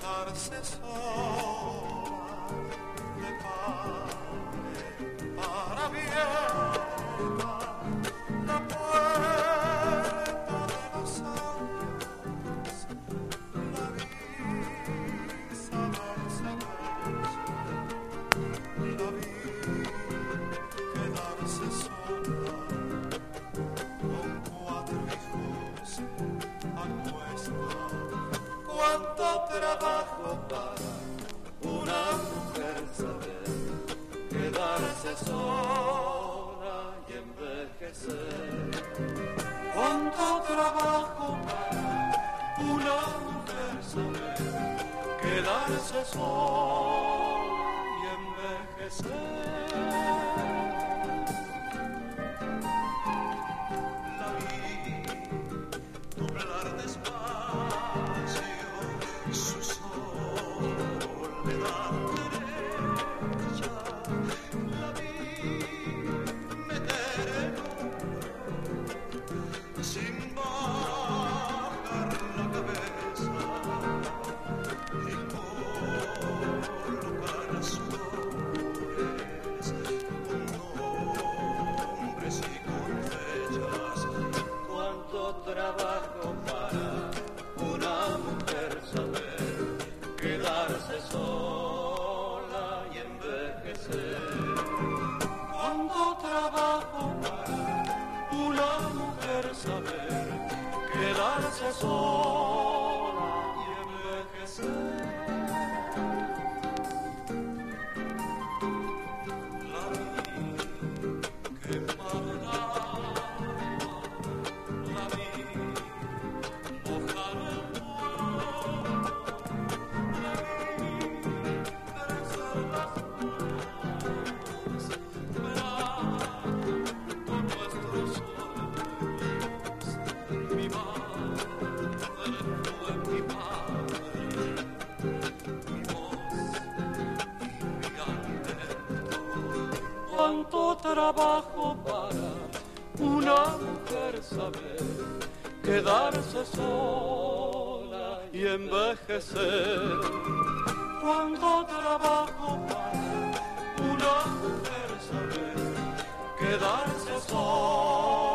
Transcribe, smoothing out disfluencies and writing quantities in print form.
quedarse sola le pare para vieja la puerta de los años, la visa darse besos, la vi quedarse sola con 4 hijos a cuesta. Cuánto trabajo para una mujer saber quedarse sola y envejecer. Cuánto trabajo para una mujer saber quedarse sola y envejecer. La vi doblar despacio su soledad derecha, la vi meter el hombre sin bajar la cabeza y colocar a sus flores con nombres y con fechas. Cuánto trabajo para una mujer saber quedarse sola y envejecer. Cuánto trabajo para una mujer saber quedarse sola y envejecer. La vi quemar el agua, la vi mojar el polvo, la vi crecer las flores, verar con nuestros ojos. Mi madre fue mi padre, mi voz y mi alimento. Cuánto trabajo para una mujer saber quedarse sola y envejecer. Cuánto trabajo para una mujer saber quedarse sola